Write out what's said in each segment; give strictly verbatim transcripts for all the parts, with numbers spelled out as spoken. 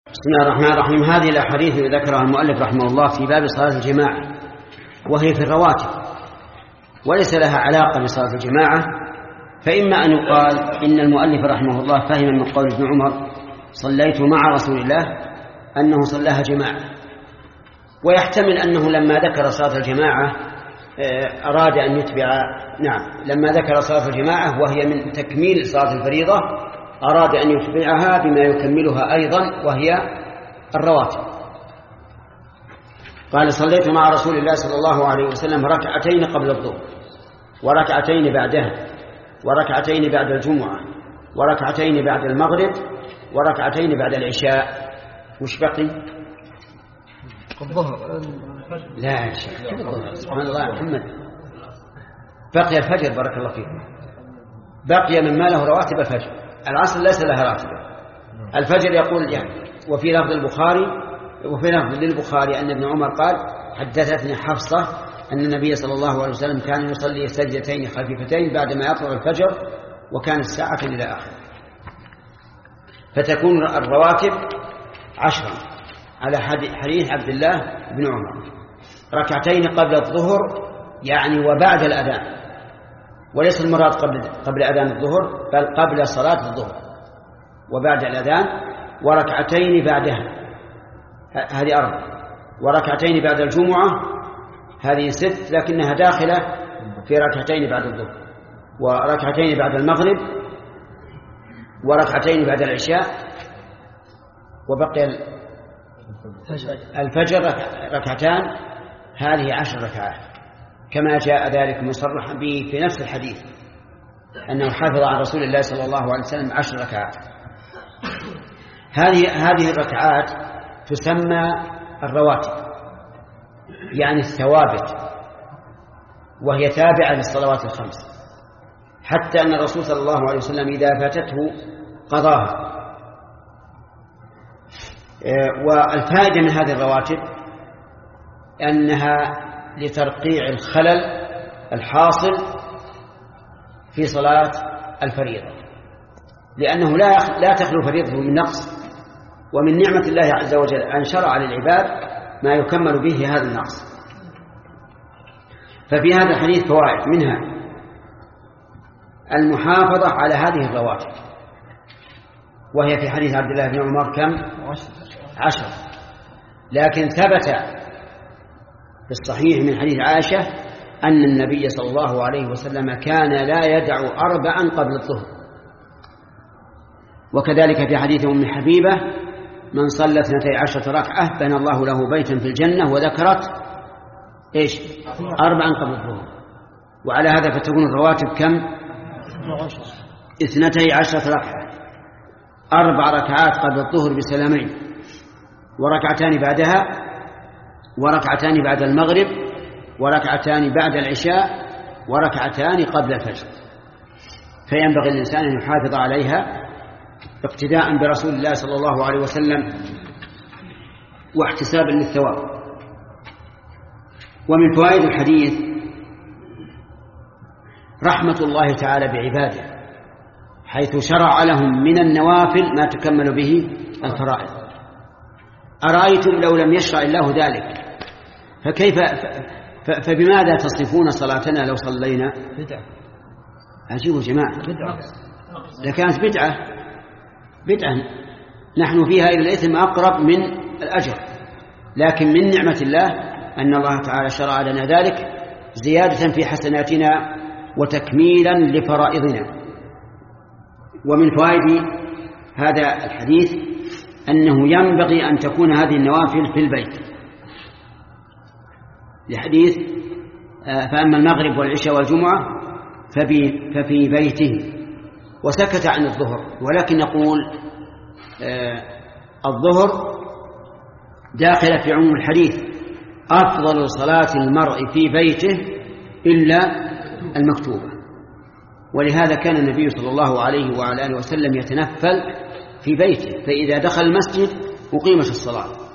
بسم الله الرحمن الرحيم. هذه الأحاديث ذكرها المؤلف رحمه الله في باب صلاة الجماعة، وهي في الرواتب وليس لها علاقة بصلاة الجماعة، فإما أن يقال إن المؤلف رحمه الله فهم من قول ابن عمر صليت مع رسول الله أنه صلاها جماعة، ويحتمل أنه لما ذكر صلاة الجماعة أراد أن يتبع نعم لما ذكر صلاة الجماعة وهي من تكميل صلاة الفريضة أراد أن يتبعها بما يكملها أيضا وهي الرواتب. قال صليت مع رسول الله صلى الله عليه وسلم ركعتين قبل الظهر وركعتين بعدها وركعتين بعد الجمعة وركعتين بعد المغرب وركعتين بعد العشاء. وش بقي؟ الظهر. لا يا شيخ سبحان الله يا محمد، بقي الفجر بارك الله فيك، بقي مما له رواتب الفجر. العصر ليس لها راتبة. الفجر يقول يعني وفي لفظ البخاري وفي لفظ للبخاري أن ابن عمر قال حدثتني حفصة أن النبي صلى الله عليه وسلم كان يصلي سجدتين خفيفتين بعدما يطلع الفجر وكانت ساعة إلى آخر. فتكون الرواتب عشرا على حديث عبد الله بن عمر، ركعتين قبل الظهر يعني وبعد الأذان، وليس المراد قبل قبل أذان الظهر بل قبل صلاة الظهر وبعد الأذان، وركعتين بعدها هذه أربع، وركعتين بعد الجمعة هذه ست لكنها داخلة في ركعتين بعد الظهر، وركعتين بعد المغرب وركعتين بعد العشاء، وبقي الفجر ركعتان، هذه عشر ركعات كما جاء ذلك مصرحا به في نفس الحديث أنه حافظ عن رسول الله صلى الله عليه وسلم عشر ركعات. هذه هذه الركعات تسمى الرواتب يعني الثوابت، وهي تابعة للصلوات الخمس، حتى أن الرسول صلى الله عليه وسلم إذا فاتته قضاها. والفائدة من هذه الرواتب أنها لترقيع الخلل الحاصل في صلاة الفريضة، لأنه لا لا تخلو فريضته من نقص، ومن نعمة الله عز وجل أن شرع للعباد ما يكمل به هذا النقص. ففي هذا الحديث فوائد، منها المحافظة على هذه الرواتب، وهي في حديث عبد الله بن عمر كم؟ عشر. لكن ثبت في الصحيح من حديث عائشة أن النبي صلى الله عليه وسلم كان لا يدع أربعا قبل الظهر. وكذلك في حديث أم حبيبة من صلى اثنتي عشرة ركعة بنى الله له بيتا في الجنة، وذكرت إيش؟ أربعا قبل الظهر. وعلى هذا فتكون الرواتب كم؟ اثنتي عشرة ركعة، أربع ركعات قبل الظهر بسلامين، وركعتان بعدها، وركعتان بعد المغرب، وركعتان بعد العشاء، وركعتان قبل الفجر. فينبغي الإنسان أن يحافظ عليها اقتداء برسول الله صلى الله عليه وسلم واحتسابا للثواب. ومن فوائد الحديث رحمة الله تعالى بعباده، حيث شرع لهم من النوافل ما تكمل به الفرائض. أرأيتم لو لم يشرع الله ذلك فكيف فبماذا تصفون صلاتنا لو صلينا؟ بدعة. عجيب يا جماعة، بدعة. إذا كانت بدعة بدعة نحن فيها إلى الإثم أقرب من الأجر، لكن من نعمة الله أن الله تعالى شرع لنا ذلك زيادة في حسناتنا وتكميلا لفرائضنا. ومن فوائد هذا الحديث أنه ينبغي أن تكون هذه النوافل في البيت، لحديث فأما المغرب والعشاء والجمعة ففي بيته، وسكت عن الظهر. ولكن نقول الظهر داخل في عموم الحديث، أفضل صلاة المرء في بيته إلا المكتوبة. ولهذا كان النبي صلى الله عليه وعلى آله وسلم يتنفل في بيته، فإذا دخل المسجد أقيمت الصلاة،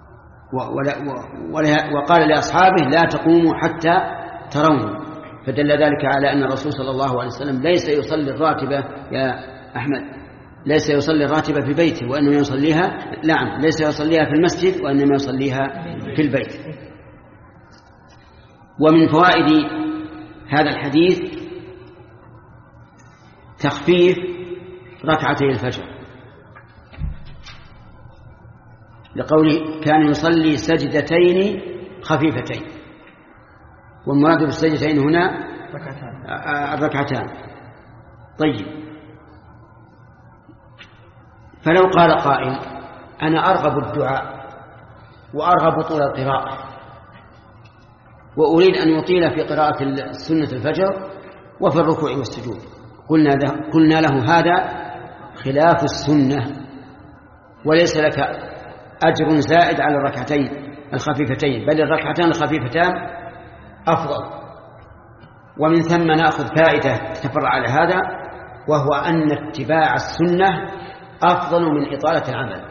وقال لأصحابه لا تقوموا حتى ترون، فدل ذلك على أن الرسول صلى الله عليه وسلم ليس يصلي الراتبة يا أحمد ليس يصلي الراتبة في بيته وإنما يصليها، نعم ليس يصليها في المسجد وإنما يصليها في البيت. ومن فوائد هذا الحديث تخفيف ركعتي الفجر، لقوله كان يصلي سجدتين خفيفتين، والمراد بالسجدتين هنا الركعتان. طيب، فلو قال قائل أنا أرغب الدعاء وأرغب طول القراءة وأريد أن يطيل في قراءة سنة الفجر وفي الركوع والسجود، قلنا, قلنا له هذا خلاف السنة، وليس لك أجر زائد على الركعتين الخفيفتين، بل الركعتان الخفيفتان أفضل. ومن ثم نأخذ فائدة تفرع على هذا، وهو أن اتباع السنة أفضل من إطالة العمل،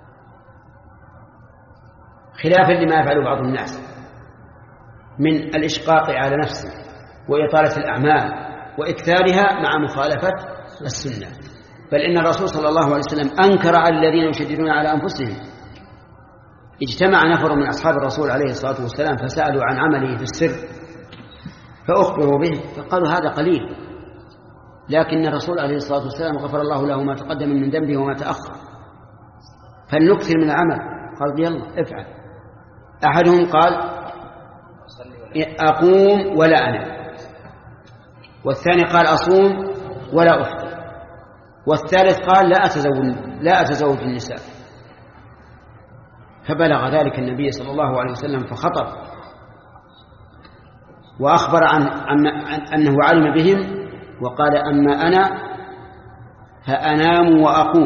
خلافا لما يفعله بعض الناس من الإشقاق على نفسه وإطالة الأعمال وإكثارها مع مخالفة السنة. بل إن الرسول صلى الله عليه وسلم أنكر على الذين يشددون على أنفسهم. اجتمع نفر من أصحاب الرسول عليه الصلاة والسلام فسألوا عن عمله في السر فأخبروا به، فقالوا هذا قليل، لكن الرسول عليه الصلاة والسلام غفر الله له ما تقدم من ذنبه وما تأخر، فلنكثر من العمل. قال يلا افعل. أحدهم قال أقوم ولا أنام، والثاني قال أصوم ولا أفطر، والثالث قال لا أتزوج, لا أتزوج النساء. فبلغ ذلك النبي صلى الله عليه وسلم فخطب وأخبر عن, عن أنه علم بهم، وقال أما أنا فأنام وأقوم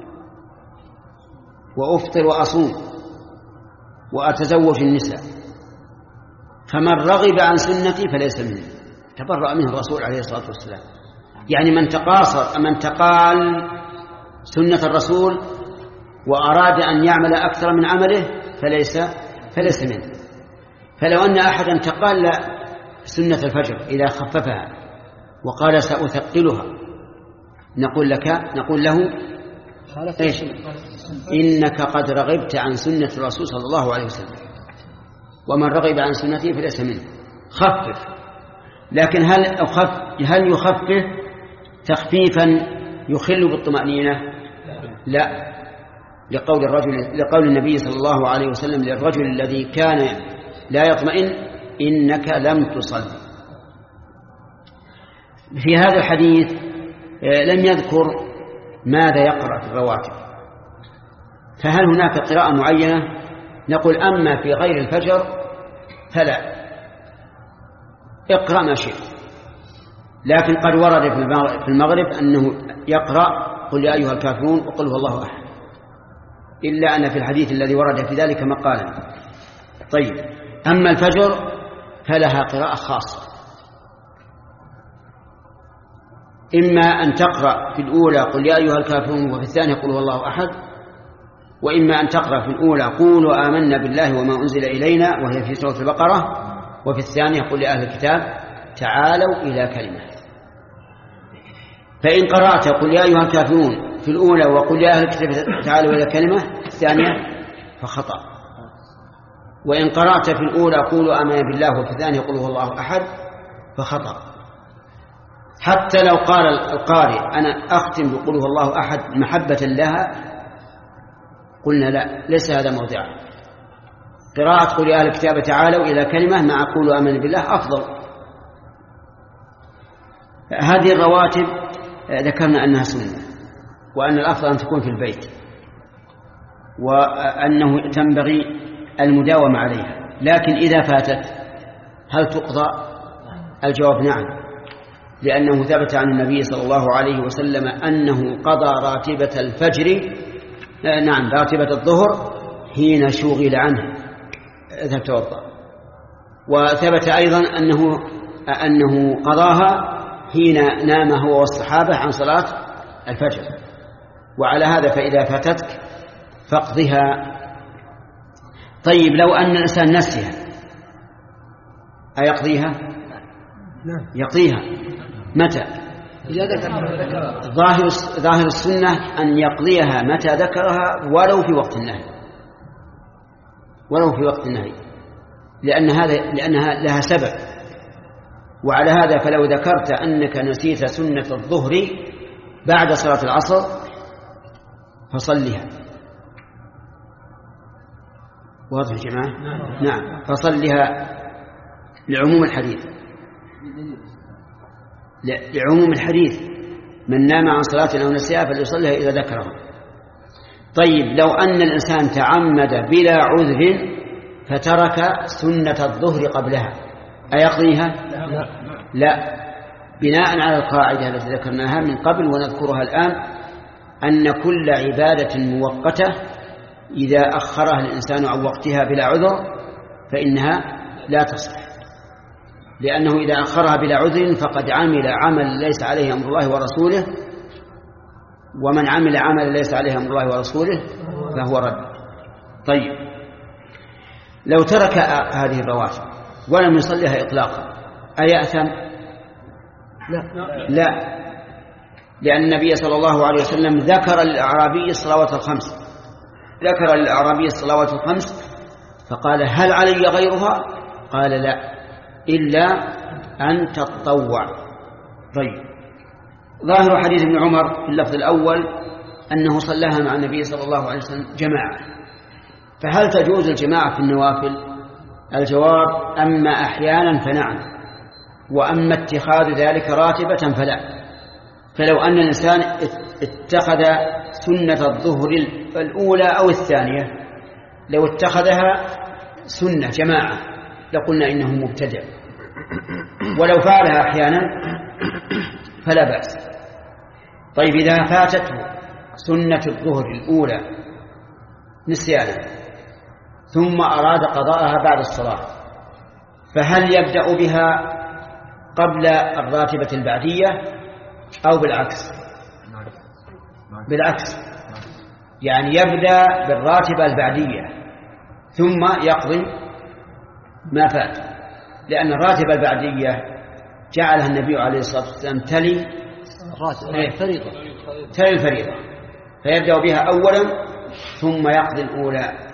وأفطر وأصوم وأتزوج النساء، فمن رغب عن سنتي فليس مني. تبرأ منه الرسول عليه الصلاة والسلام، يعني من تقاصر من تقال سنة الرسول وأراد أن يعمل أكثر من عمله فليس فليس منه. فلو أن أحدا تقال سنة الفجر إذا خففها وقال سأثقلها، نقول لك نقول له إيش؟ إنك قد رغبت عن سنة الرسول صلى الله عليه وسلم، ومن رغب عن سنته فليس منه. خفف، لكن هل أخف هل يخفف تخفيفا يخل بالطمأنينة؟ لا، لقول الرجل لقول النبي صلى الله عليه وسلم للرجل الذي كان لا يطمئن إنك لم تصل. في هذا الحديث لم يذكر ماذا يقرأ في الرواتب، فهل هناك قراءة معينة؟ نقول أما في غير الفجر فلا، اقرأ ما شئت، لكن قد ورد في المغرب أنه يقرأ قل يا أيها الكافرون وقل هو الله أحد، إلا أن في الحديث الذي ورد في ذلك مقالا. طيب، أما الفجر فلها قراءة خاصة، إما أن تقرأ في الأولى قل يا أيها الكافرون وفي الثانية قل هو الله أحد، وإما أن تقرأ في الأولى قولوا آمنا بالله وما أنزل إلينا وهي في سورة البقرة، وفي الثانية قل لأهل الكتاب تعالوا إلى كلمة. فإن قرأت قل يا أيها الكافرون في الأولى وقل يا أهل الكتاب تعالوا إلى كلمة في الثانية فخطأ، وإن قرأت في الأولى قولوا آمنا بالله وفي الثانية قل هو الله أحد فخطأ. حتى لو قال القارئ أنا أختم بقول هو الله أحد محبة لها، قلنا لا، ليس هذا موضعه. قراءة قل يا أهل الكتاب تعالوا إلى كلمة مع قولوا آمنا بالله أفضل. هذه الرواتب ذكرنا أنها سنة، وأن الأفضل أن تكون في البيت، وأنه تنبغي المداومة عليها. لكن إذا فاتت هل تقضى؟ الجواب نعم، لأنه ثبت عن النبي صلى الله عليه وسلم أنه قضى راتبة الفجر نعم راتبة الظهر حين شغل عنه إذا توضأ، وثبت أيضا أنه أنه قضاها حين نام هو والصحابة عن صلاة الفجر. وعلى هذا فإذا فاتتك فاقضها. طيب، لو أن الإنسان نسيها أيقضيها؟ يقضيها. متى؟ ظاهر ظاهر السنة أن يقضيها متى ذكرها ولو في وقت النهي، ولو في وقت النهي، لأن هذا لأنها لها سبب. وعلى هذا فلو ذكرت أنك نسيت سنة الظهر بعد صلاة العصر فصلها. واضح يا جماعة؟ نعم, نعم. فصلها لعموم الحديث، لعموم الحديث من نام عن صلاة أو نسيها فليصلها إذا ذكرها. طيب لو أن الإنسان تعمد بلا عذر فترك سنة الظهر قبلها أيقضيها؟ لا. لا، بناء على القاعدة التي ذكرناها من قبل ونذكرها الآن، أن كل عبادة مؤقتة إذا أخرها الإنسان عن وقتها بلا عذر فإنها لا تصح، لأنه إذا أخرها بلا عذر فقد عمل عمل ليس عليه أمر الله ورسوله، ومن عمل عمل ليس عليه أمر الله ورسوله فهو رد. طيب لو ترك هذه الرواتب ولم يصليها إطلاقا أيأثم؟ لا. لا، لأن النبي صلى الله عليه وسلم ذكر للأعرابي الصلوات الخمس، ذكر للأعرابي الصلوات الخمس فقال هل علي غيرها؟ قال لا، إلا أن تتطوع. طيب ظاهر حديث ابن عمر في اللفظ الأول أنه صلاها مع النبي صلى الله عليه وسلم جماعة، فهل تجوز الجماعة في النوافل؟ الجواب أما أحيانا فنعم، وأما اتخاذ ذلك راتبة فلا. فلو أن الإنسان اتخذ سنة الظهر الأولى أو الثانية، لو اتخذها سنة جماعة لقلنا إنه مبتدع، ولو فعلها أحيانا فلا بأس. طيب إذا فاتته سنة الظهر الأولى نسيانا ثم أراد قضاءها بعد الصلاة، فهل يبدأ بها قبل الراتبة البعدية أو بالعكس؟ بالعكس، يعني يبدأ بالراتبة البعدية ثم يقضي ما فات، لأن الراتبة البعدية جعلها النبي عليه الصلاة والسلام تلي الفريضة، تلي الفريضة، فيبدأ بها أولا ثم يقضي الأولى